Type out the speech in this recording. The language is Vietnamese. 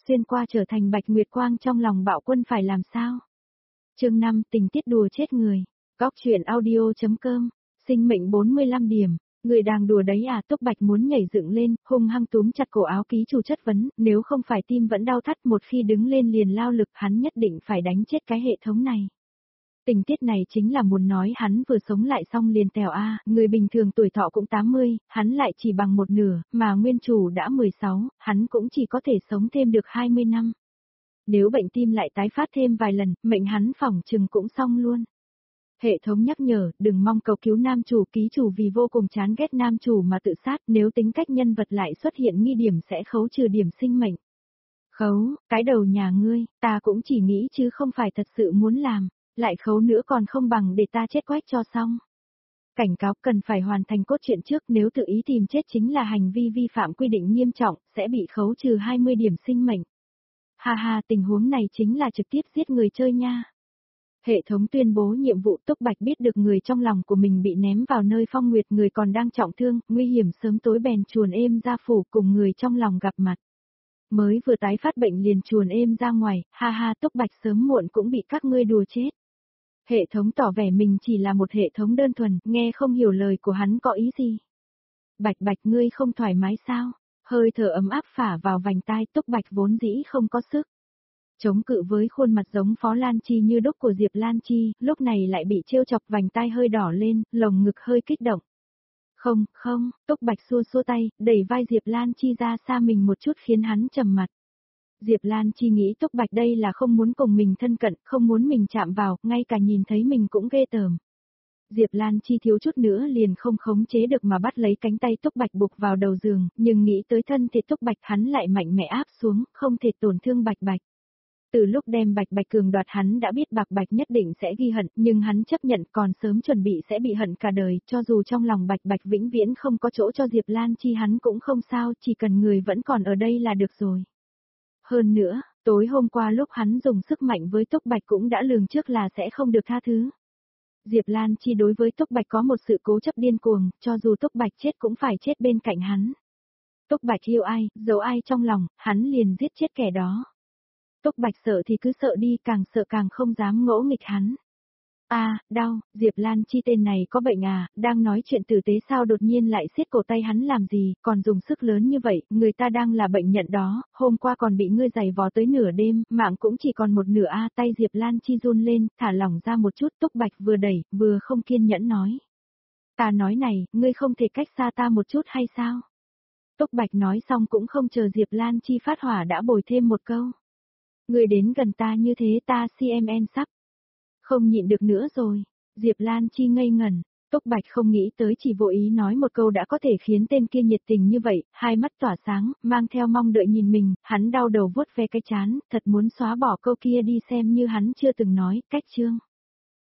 xuyên qua trở thành bạch nguyệt quang trong lòng Bạo Quân phải làm sao? Chương 5, tình tiết đùa chết người. Góc truyện audio.com, sinh mệnh 45 điểm. Người đang đùa đấy à? Túc Bạch muốn nhảy dựng lên, hung hăng túm chặt cổ áo ký chủ chất vấn, nếu không phải tim vẫn đau thắt một khi đứng lên liền lao lực, hắn nhất định phải đánh chết cái hệ thống này. Tình tiết này chính là muốn nói hắn vừa sống lại xong liền tèo a, người bình thường tuổi thọ cũng 80, hắn lại chỉ bằng một nửa, mà nguyên chủ đã 16, hắn cũng chỉ có thể sống thêm được 20 năm. Nếu bệnh tim lại tái phát thêm vài lần, mệnh hắn phỏng chừng cũng xong luôn. Hệ thống nhắc nhở, đừng mong cầu cứu nam chủ, ký chủ vì vô cùng chán ghét nam chủ mà tự sát, nếu tính cách nhân vật lại xuất hiện nghi điểm sẽ khấu trừ điểm sinh mệnh. Khấu, cái đầu nhà ngươi, ta cũng chỉ nghĩ chứ không phải thật sự muốn làm, lại khấu nữa còn không bằng để ta chết quách cho xong. Cảnh cáo cần phải hoàn thành cốt truyện trước, nếu tự ý tìm chết chính là hành vi vi phạm quy định nghiêm trọng, sẽ bị khấu trừ 20 điểm sinh mệnh. Ha ha, tình huống này chính là trực tiếp giết người chơi nha. Hệ thống tuyên bố nhiệm vụ. Túc Bạch biết được người trong lòng của mình bị ném vào nơi phong nguyệt, người còn đang trọng thương, nguy hiểm sớm tối bèn chuồn êm ra phủ cùng người trong lòng gặp mặt. Mới vừa tái phát bệnh liền chuồn êm ra ngoài, ha ha, Túc Bạch sớm muộn cũng bị các ngươi đùa chết. Hệ thống tỏ vẻ mình chỉ là một hệ thống đơn thuần, nghe không hiểu lời của hắn có ý gì. Bạch Bạch, ngươi không thoải mái sao? Hơi thở ấm áp phả vào vành tai. Túc Bạch vốn dĩ không có sức chống cự với khuôn mặt giống Phó Lan Chi như đúc của Diệp Lan Chi, lúc này lại bị trêu chọc, vành tai hơi đỏ lên, lồng ngực hơi kích động. Không, Túc Bạch xua xua tay, đẩy vai Diệp Lan Chi ra xa mình một chút khiến hắn trầm mặt. Diệp Lan Chi nghĩ Túc Bạch đây là không muốn cùng mình thân cận, không muốn mình chạm vào, ngay cả nhìn thấy mình cũng ghê tởm. Diệp Lan Chi thiếu chút nữa liền không khống chế được mà bắt lấy cánh tay Túc Bạch buộc vào đầu giường, nhưng nghĩ tới thân thể Túc Bạch hắn lại mạnh mẽ áp xuống, không thể tổn thương Bạch Bạch. Từ lúc đem Bạch Bạch cường đoạt hắn đã biết Bạch Bạch nhất định sẽ ghi hận, nhưng hắn chấp nhận còn sớm chuẩn bị sẽ bị hận cả đời, cho dù trong lòng Bạch Bạch vĩnh viễn không có chỗ cho Diệp Lan Chi hắn cũng không sao, chỉ cần người vẫn còn ở đây là được rồi. Hơn nữa, tối hôm qua lúc hắn dùng sức mạnh với Túc Bạch cũng đã lường trước là sẽ không được tha thứ. Diệp Lan Chi đối với Túc Bạch có một sự cố chấp điên cuồng, cho dù Túc Bạch chết cũng phải chết bên cạnh hắn. Túc Bạch yêu ai, giấu ai trong lòng, hắn liền giết chết kẻ đó. Túc Bạch sợ thì cứ sợ đi, càng sợ càng không dám ngỗ nghịch hắn. Đau, Diệp Lan Chi tên này có bệnh à, đang nói chuyện tử tế sao đột nhiên lại siết cổ tay hắn làm gì, còn dùng sức lớn như vậy, người ta đang là bệnh nhận đó, hôm qua còn bị ngươi giày vò tới nửa đêm, mạng cũng chỉ còn một nửa tay Diệp Lan Chi run lên, thả lỏng ra một chút. Túc Bạch vừa đẩy, vừa không kiên nhẫn nói. Ta nói này, ngươi không thể cách xa ta một chút hay sao? Túc Bạch nói xong cũng không chờ Diệp Lan Chi phát hỏa đã bồi thêm một câu. Ngươi đến gần ta như thế ta CMN sắp không nhịn được nữa rồi. Diệp Lan Chi ngây ngẩn, Túc Bạch không nghĩ tới chỉ vô ý nói một câu đã có thể khiến tên kia nhiệt tình như vậy, hai mắt tỏa sáng, mang theo mong đợi nhìn mình, hắn đau đầu vuốt ve cái trán, thật muốn xóa bỏ câu kia đi xem như hắn chưa từng nói, cách chương.